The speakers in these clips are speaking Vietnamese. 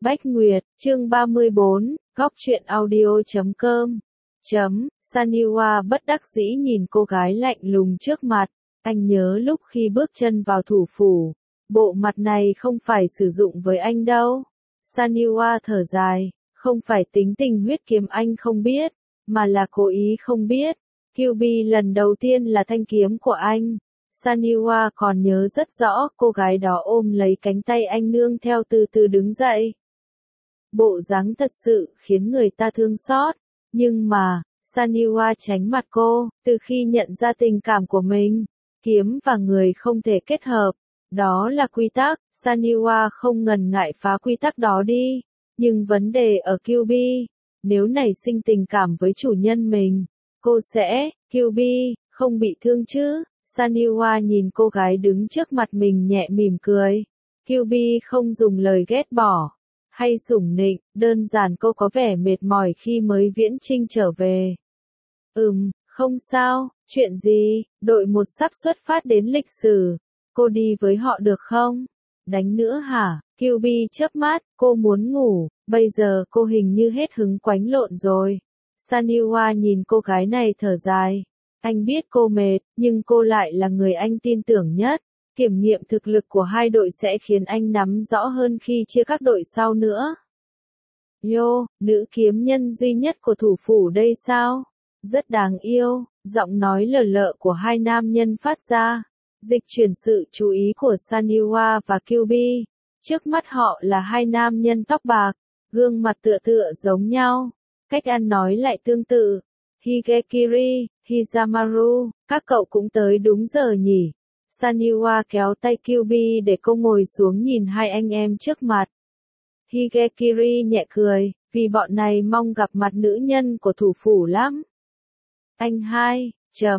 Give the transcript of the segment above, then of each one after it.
Bách Nguyệt, chương 34, góc truyện audio.com. Saniwa bất đắc dĩ nhìn cô gái lạnh lùng trước mặt, anh nhớ lúc khi bước chân vào thủ phủ, bộ mặt này không phải sử dụng với anh đâu. Saniwa thở dài, không phải tính tình huyết kiếm anh không biết, mà là cố ý không biết. Kyuubi lần đầu tiên là thanh kiếm của anh. Saniwa còn nhớ rất rõ, cô gái đó ôm lấy cánh tay anh nương theo từ từ đứng dậy. Bộ dáng thật sự khiến người ta thương xót, nhưng mà, Saniwa tránh mặt cô, từ khi nhận ra tình cảm của mình, kiếm và người không thể kết hợp, đó là quy tắc, Saniwa không ngần ngại phá quy tắc đó đi, nhưng vấn đề ở Kyuubi, nếu nảy sinh tình cảm với chủ nhân mình, cô sẽ, Kyuubi, không bị thương chứ? Saniwa nhìn cô gái đứng trước mặt mình nhẹ mỉm cười, Kyuubi không dùng lời ghét bỏ hay sủng nịnh, đơn giản cô có vẻ mệt mỏi khi mới viễn chinh trở về. Không sao, chuyện gì, đội một sắp xuất phát đến lịch sử, cô đi với họ được không? Đánh nữa hả? Kyuubi chớp mắt, cô muốn ngủ, bây giờ cô hình như hết hứng quánh lộn rồi. Saniwa nhìn cô gái này thở dài, anh biết cô mệt, nhưng cô lại là người anh tin tưởng nhất. Kiểm nghiệm thực lực của hai đội sẽ khiến anh nắm rõ hơn khi chia các đội sau nữa. Nữ kiếm nhân duy nhất của thủ phủ đây sao? Rất đáng yêu, giọng nói lờ lợ của hai nam nhân phát ra. Dịch chuyển sự chú ý của Saniwa và Kyuubi. Trước mắt họ là hai nam nhân tóc bạc, gương mặt tựa tựa giống nhau. Cách ăn nói lại tương tự. Higekiri, Hizamaru, các cậu cũng tới đúng giờ nhỉ? Saniwa kéo tay Kyuubi để cô ngồi xuống nhìn hai anh em trước mặt. Higekiri nhẹ cười, vì bọn này mong gặp mặt nữ nhân của thủ phủ lắm. Anh hai,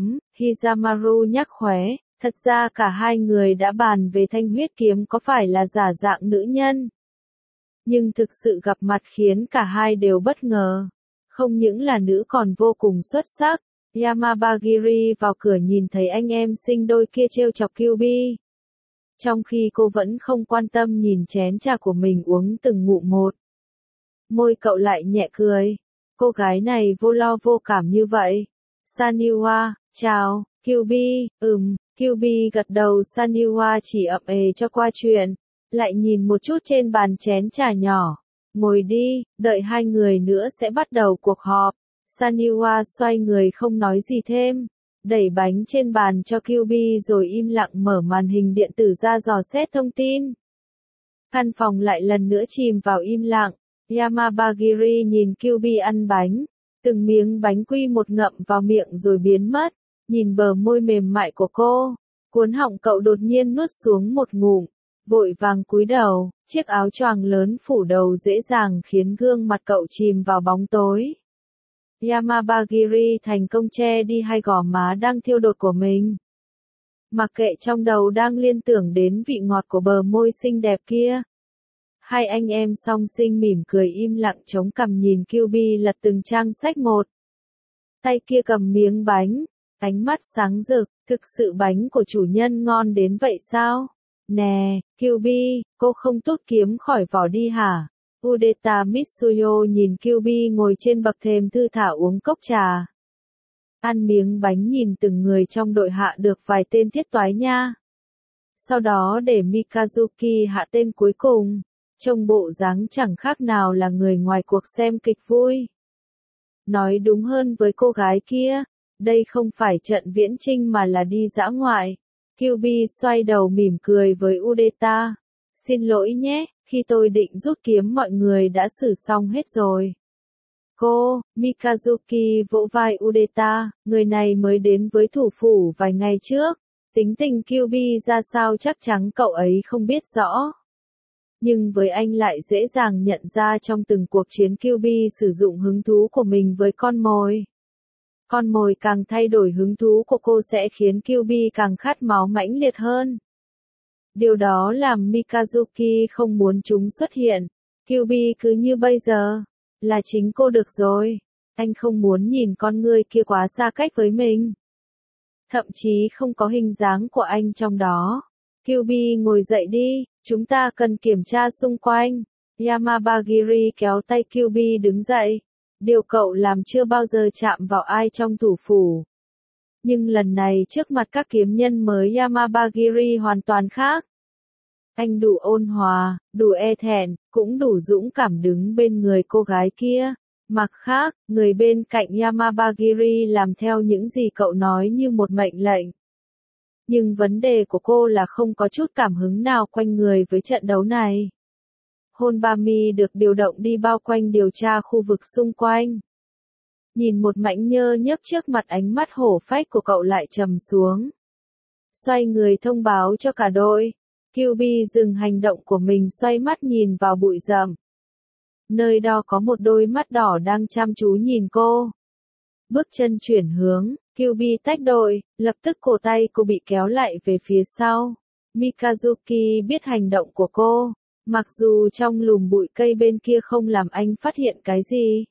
Hizamaru nhắc khóe, thật ra cả hai người đã bàn về thanh huyết kiếm có phải là giả dạng nữ nhân. Nhưng thực sự gặp mặt khiến cả hai đều bất ngờ. Không những là nữ còn vô cùng xuất sắc. Yamabagiri vào cửa nhìn thấy anh em sinh đôi kia trêu chọc Kyuubi. Trong khi cô vẫn không quan tâm nhìn chén trà của mình uống từng ngụm một. Môi cậu lại nhẹ cười. Cô gái này vô lo vô cảm như vậy. Saniwa, chào, Kyuubi, Kyuubi gật đầu. Saniwa chỉ ậm cho qua chuyện. Lại nhìn một chút trên bàn chén trà nhỏ. Ngồi đi, đợi hai người nữa sẽ bắt đầu cuộc họp. Saniwa xoay người không nói gì thêm, đẩy bánh trên bàn cho Kyuubi rồi im lặng mở màn hình điện tử ra dò xét thông tin. Căn phòng lại lần nữa chìm vào im lặng, Yamabagiri nhìn Kyuubi ăn bánh, từng miếng bánh quy một ngậm vào miệng rồi biến mất, nhìn bờ môi mềm mại của cô, cuốn họng cậu đột nhiên nuốt xuống một ngụm, vội vàng cúi đầu, chiếc áo choàng lớn phủ đầu dễ dàng khiến gương mặt cậu chìm vào bóng tối. Yamabagiri thành công che đi hai gò má đang thiêu đốt của mình. Mặc kệ trong đầu đang liên tưởng đến vị ngọt của bờ môi xinh đẹp kia. Hai anh em song sinh mỉm cười im lặng chống cằm nhìn Kyuubi lật từng trang sách một. Tay kia cầm miếng bánh, ánh mắt sáng rực, thực sự bánh của chủ nhân ngon đến vậy sao? Nè, Kyuubi, cô không tuốt kiếm khỏi vỏ đi hả? Udeta Mitsuyo nhìn Kyuubi ngồi trên bậc thềm thư thả uống cốc trà. Ăn miếng bánh nhìn từng người trong đội hạ được vài tên thiết toái nha. Sau đó để Mikazuki hạ tên cuối cùng, trông bộ dáng chẳng khác nào là người ngoài cuộc xem kịch vui. Nói đúng hơn với cô gái kia, đây không phải trận viễn chinh mà là đi dã ngoại. Kyuubi xoay đầu mỉm cười với Udeta. Xin lỗi nhé. Khi tôi định rút kiếm mọi người đã xử xong hết rồi. Cô, Mikazuki vỗ vai Udeta, người này mới đến với thủ phủ vài ngày trước. Tính tình Kyuubi ra sao chắc chắn cậu ấy không biết rõ. Nhưng với anh lại dễ dàng nhận ra trong từng cuộc chiến Kyuubi sử dụng hứng thú của mình với con mồi. Con mồi càng thay đổi hứng thú của cô sẽ khiến Kyuubi càng khát máu mãnh liệt hơn. Điều đó làm Mikazuki không muốn chúng xuất hiện. Kyuubi cứ như bây giờ, là chính cô được rồi. Anh không muốn nhìn con người kia quá xa cách với mình. Thậm chí không có hình dáng của anh trong đó. Kyuubi ngồi dậy đi, chúng ta cần kiểm tra xung quanh. Yamabagiri kéo tay Kyuubi đứng dậy. Điều cậu làm chưa bao giờ chạm vào ai trong thủ phủ. Nhưng lần này trước mặt các kiếm nhân mới Yamabagiri hoàn toàn khác. Anh đủ ôn hòa, đủ e thẹn, cũng đủ dũng cảm đứng bên người cô gái kia. Mặt khác, người bên cạnh Yamabagiri làm theo những gì cậu nói như một mệnh lệnh. Nhưng vấn đề của cô là không có chút cảm hứng nào quanh người với trận đấu này. Honbami được điều động đi bao quanh điều tra khu vực xung quanh. Nhìn một mảnh nhơ nhớp trước mặt, ánh mắt hổ phách của cậu lại trầm xuống. Xoay người thông báo cho cả đội. Kyuubi dừng hành động của mình, xoay mắt nhìn vào bụi rậm. Nơi đó có một đôi mắt đỏ đang chăm chú nhìn cô. Bước chân chuyển hướng, Kyuubi tách đội, lập tức cổ tay cô bị kéo lại về phía sau. Mikazuki biết hành động của cô, mặc dù trong lùm bụi cây bên kia không làm anh phát hiện cái gì.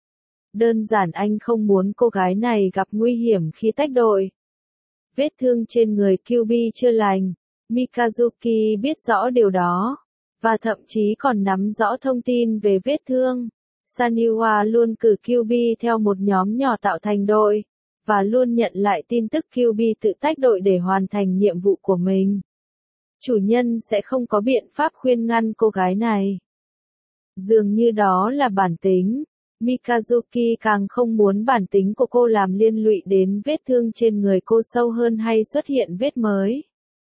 Đơn giản anh không muốn cô gái này gặp nguy hiểm khi tách đội. Vết thương trên người Kyuubi chưa lành, Mikazuki biết rõ điều đó, và thậm chí còn nắm rõ thông tin về vết thương. Saniwa luôn cử Kyuubi theo một nhóm nhỏ tạo thành đội, và luôn nhận lại tin tức Kyuubi tự tách đội để hoàn thành nhiệm vụ của mình. Chủ nhân sẽ không có biện pháp khuyên ngăn cô gái này. Dường như đó là bản tính. Mikazuki càng không muốn bản tính của cô làm liên lụy đến vết thương trên người cô sâu hơn hay xuất hiện vết mới.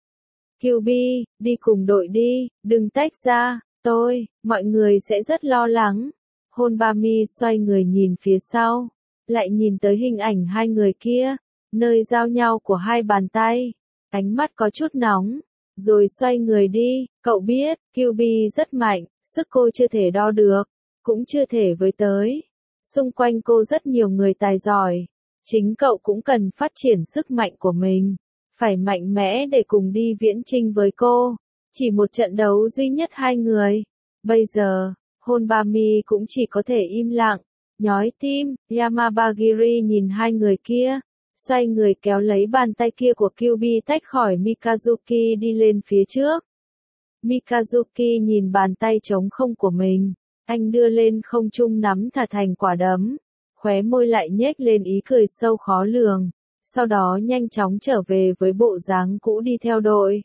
Kyuubi, đi cùng đội đi, đừng tách ra, mọi người sẽ rất lo lắng. Honbami xoay người nhìn phía sau, lại nhìn tới hình ảnh hai người kia, nơi giao nhau của hai bàn tay, ánh mắt có chút nóng, rồi xoay người đi. Cậu biết, Kyuubi rất mạnh, sức cô chưa thể đo được, cũng chưa thể với tới. Xung quanh cô rất nhiều người tài giỏi, chính cậu cũng cần phát triển sức mạnh của mình, phải mạnh mẽ để cùng đi viễn chinh với cô. Chỉ một trận đấu duy nhất hai người. Bây giờ, Honbami cũng chỉ có thể im lặng, nhói tim. Yamabagiri nhìn hai người kia, xoay người kéo lấy bàn tay kia của Kyuubi tách khỏi Mikazuki đi lên phía trước. Mikazuki nhìn bàn tay trống không của mình, anh đưa lên không trung nắm thả thành quả đấm, khóe môi lại nhếch lên ý cười sâu khó lường, sau đó nhanh chóng trở về với bộ dáng cũ đi theo đội.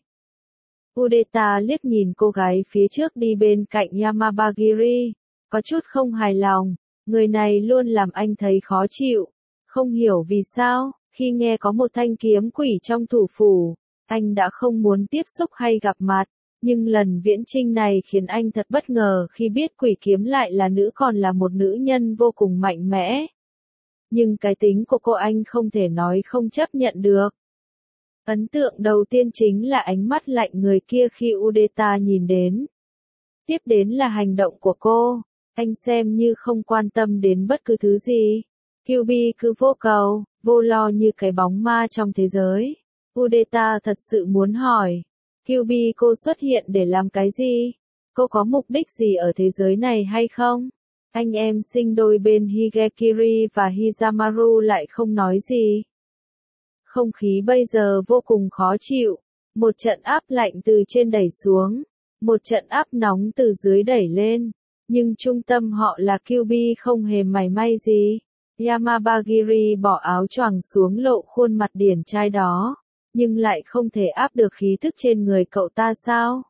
Udeta liếc nhìn cô gái phía trước đi bên cạnh Yamabagiri, có chút không hài lòng, người này luôn làm anh thấy khó chịu, không hiểu vì sao, khi nghe có một thanh kiếm quỷ trong thủ phủ, anh đã không muốn tiếp xúc hay gặp mặt, nhưng lần viễn chinh này khiến anh thật bất ngờ khi biết quỷ kiếm lại là nữ, còn là một nữ nhân vô cùng mạnh mẽ. Nhưng cái tính của cô anh không thể nói không chấp nhận được. Ấn tượng đầu tiên chính là ánh mắt lạnh người kia khi Udeta nhìn đến. Tiếp đến là hành động của cô, anh xem như không quan tâm đến bất cứ thứ gì. Kyuubi cứ vô cầu, vô lo như cái bóng ma trong thế giới. Udeta thật sự muốn hỏi, Kyuubi cô xuất hiện để làm cái gì? Cô có mục đích gì ở thế giới này hay không? Anh em sinh đôi bên Higekiri và Hizamaru lại không nói gì. Không khí bây giờ vô cùng khó chịu, một trận áp lạnh từ trên đẩy xuống, một trận áp nóng từ dưới đẩy lên, nhưng trung tâm họ là Kyuubi không hề mảy may gì. Yamabagiri bỏ áo choàng xuống lộ khuôn mặt điển trai đó, nhưng lại không thể áp được khí thức trên người cậu ta sao?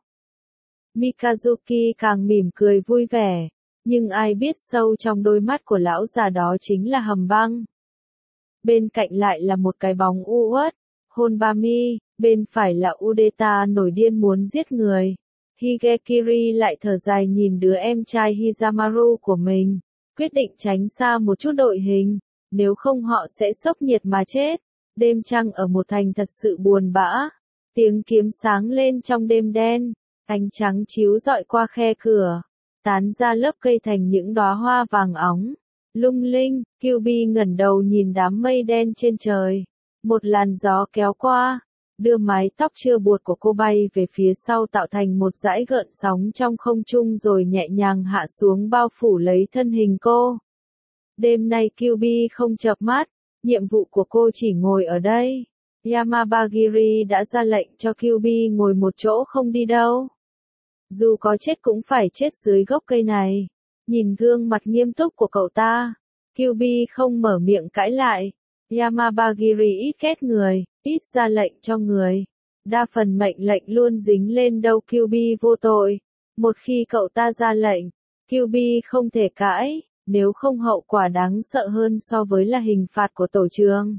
Mikazuki càng mỉm cười vui vẻ, nhưng ai biết sâu trong đôi mắt của lão già đó chính là hầm băng. Bên cạnh lại là một cái bóng u uất, Honbami, bên phải là Udeta nổi điên muốn giết người. Higekiri lại thở dài nhìn đứa em trai Hizamaru của mình, quyết định tránh xa một chút đội hình, nếu không họ sẽ sốc nhiệt mà chết. Đêm trăng ở một thành thật sự buồn bã, tiếng kiếm sáng lên trong đêm đen, ánh trắng chiếu rọi qua khe cửa, tán ra lớp cây thành những đóa hoa vàng óng, lung linh. Kyuubi ngẩng đầu nhìn đám mây đen trên trời, một làn gió kéo qua, đưa mái tóc chưa buột của cô bay về phía sau tạo thành một dải gợn sóng trong không trung rồi nhẹ nhàng hạ xuống bao phủ lấy thân hình cô. Đêm nay Kyuubi không chợp mắt, nhiệm vụ của cô chỉ ngồi ở đây. Yamabagiri đã ra lệnh cho Kyuubi ngồi một chỗ không đi đâu. Dù có chết cũng phải chết dưới gốc cây này. Nhìn gương mặt nghiêm túc của cậu ta, Kyuubi không mở miệng cãi lại. Yamabagiri ít ghét người, ít ra lệnh cho người. Đa phần mệnh lệnh luôn dính lên đầu Kyuubi vô tội. Một khi cậu ta ra lệnh, Kyuubi không thể cãi, nếu không hậu quả đáng sợ hơn so với là hình phạt của tổ trường.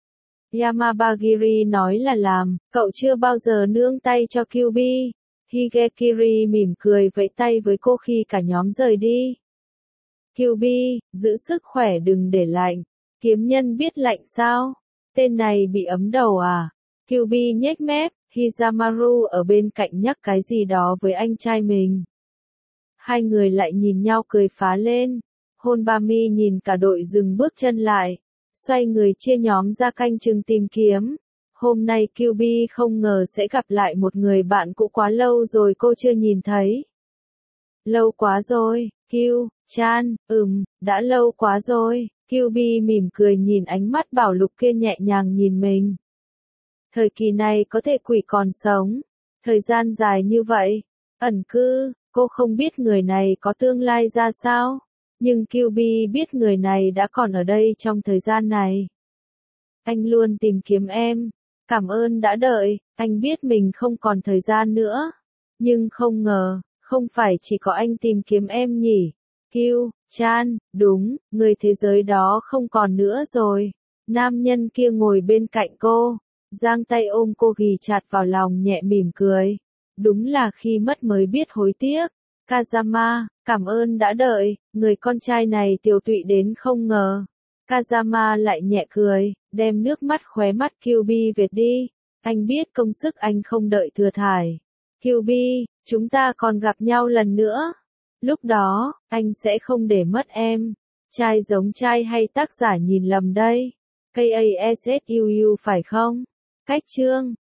Yamabagiri nói là làm, cậu chưa bao giờ nương tay cho Kyuubi. Higekiri mỉm cười vẫy tay với cô khi cả nhóm rời đi. Kyuubi, giữ sức khỏe đừng để lạnh. Kiếm nhân biết lạnh sao? Tên này bị ấm đầu à? Kyuubi nhếch mép, Hizamaru ở bên cạnh nhắc cái gì đó với anh trai mình. Hai người lại nhìn nhau cười phá lên. Honbami nhìn cả đội dừng bước chân lại. Xoay người chia nhóm ra canh chừng tìm kiếm. Hôm nay Kyuubi không ngờ sẽ gặp lại một người bạn cũ quá lâu rồi cô chưa nhìn thấy. Lâu quá rồi, Kyu-chan, đã lâu quá rồi. Kyuubi mỉm cười nhìn ánh mắt bảo lục kia nhẹ nhàng nhìn mình. Thời kỳ này có thể quỷ còn sống. Thời gian dài như vậy. Ẩn cư, cô không biết người này có tương lai ra sao. Nhưng Kyuubi biết người này đã còn ở đây trong thời gian này. Anh luôn tìm kiếm em. Cảm ơn đã đợi, anh biết mình không còn thời gian nữa. Nhưng không ngờ, không phải chỉ có anh tìm kiếm em nhỉ. Kyu-chan, đúng, người thế giới đó không còn nữa rồi. Nam nhân kia ngồi bên cạnh cô, giang tay ôm cô ghì chặt vào lòng nhẹ mỉm cười. Đúng là khi mất mới biết hối tiếc. Kazama, cảm ơn đã đợi, người con trai này tiều tụy đến không ngờ. Kazama lại nhẹ cười, đem nước mắt khóe mắt Kyuubi vệt đi. Anh biết công sức anh không đợi thừa thải. Kyuubi, chúng ta còn gặp nhau lần nữa. Lúc đó, anh sẽ không để mất em. Trai giống trai hay tác giả nhìn lầm đây? KASSUU phải không? Cách chương